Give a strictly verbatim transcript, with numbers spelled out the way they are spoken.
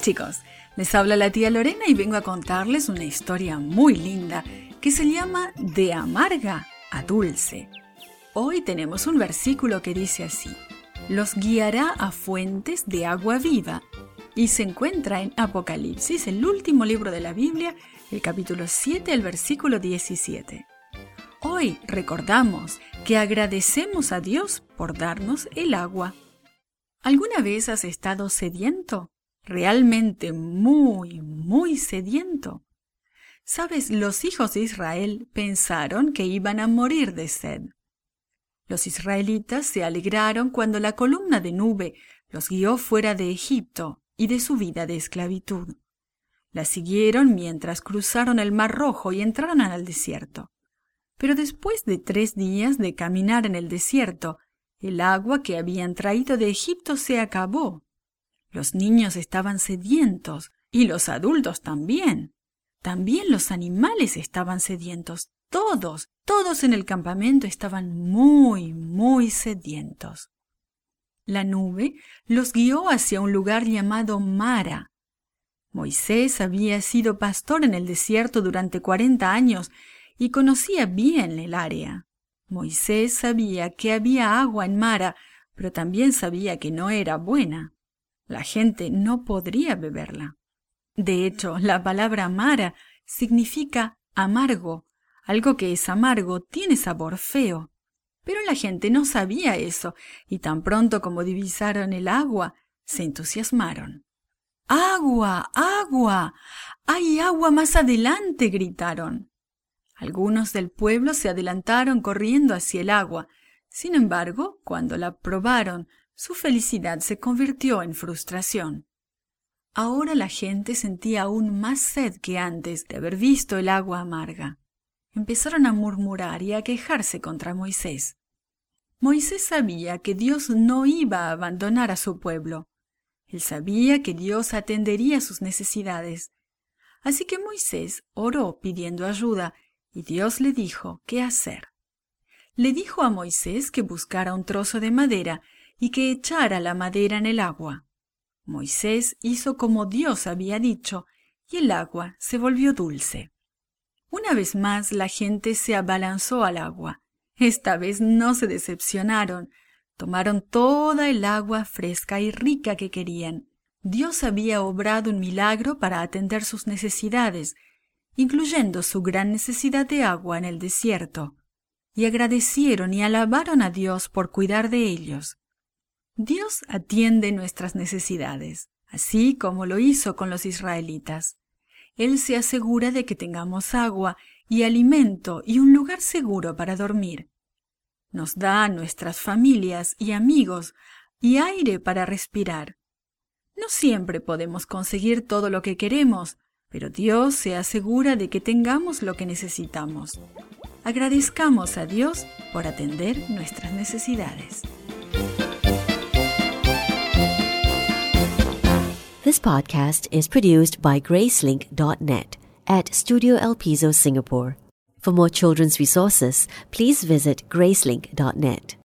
chicos, les habla la tía Lorena y vengo a contarles una historia muy linda que se llama De amarga a dulce. Hoy tenemos un versículo que dice así: los guiará a fuentes de agua viva, y se encuentra en Apocalipsis, el último libro de la Biblia, el capítulo siete, el versículo diecisiete. Hoy recordamos que agradecemos a Dios por darnos el agua. ¿Alguna vez has estado sediento? Realmente muy, muy sediento. Sabes, los hijos de Israel pensaron que iban a morir de sed. Los israelitas se alegraron cuando la columna de nube los guió fuera de Egipto y de su vida de esclavitud. La siguieron mientras cruzaron el Mar Rojo y entraron al desierto. Pero después de tres días de caminar en el desierto, el agua que habían traído de Egipto se acabó. Los niños estaban sedientos y los adultos también. También los animales estaban sedientos. Todos, todos en el campamento estaban muy, muy sedientos. La nube los guió hacia un lugar llamado Mara. Moisés había sido pastor en el desierto durante cuarenta años y conocía bien el área. Moisés sabía que había agua en Mara, pero también sabía que no era buena. La gente no podría beberla. De hecho, la palabra Mara significa amargo. Algo que es amargo tiene sabor feo. Pero la gente no sabía eso, y tan pronto como divisaron el agua, se entusiasmaron. ¡Agua! ¡Agua! ¡Hay agua más adelante!, gritaron. Algunos del pueblo se adelantaron corriendo hacia el agua. Sin embargo, cuando la probaron, su felicidad se convirtió en frustración. Ahora la gente sentía aún más sed que antes de haber visto el agua amarga. Empezaron a murmurar y a quejarse contra Moisés. Moisés sabía que Dios no iba a abandonar a su pueblo. Él sabía que Dios atendería sus necesidades. Así que Moisés oró pidiendo ayuda, y Dios le dijo qué hacer. Le dijo a Moisés que buscara un trozo de madera y que echara la madera en el agua. Moisés hizo como Dios había dicho, y el agua se volvió dulce. Una vez más la gente se abalanzó al agua. Esta vez no se decepcionaron. Tomaron toda el agua fresca y rica que querían. Dios había obrado un milagro para atender sus necesidades, incluyendo su gran necesidad de agua en el desierto, y agradecieron y alabaron a Dios por cuidar de ellos. Dios atiende nuestras necesidades, así como lo hizo con los israelitas. Él se asegura de que tengamos agua y alimento y un lugar seguro para dormir. Nos da a nuestras familias y amigos y aire para respirar. No siempre podemos conseguir todo lo que queremos, pero Dios se asegura de que tengamos lo que necesitamos. Agradezcamos a Dios por atender nuestras necesidades. This podcast is produced by Gracelink dot net at Studio El Piso, Singapore. For more children's resources, please visit Gracelink dot net.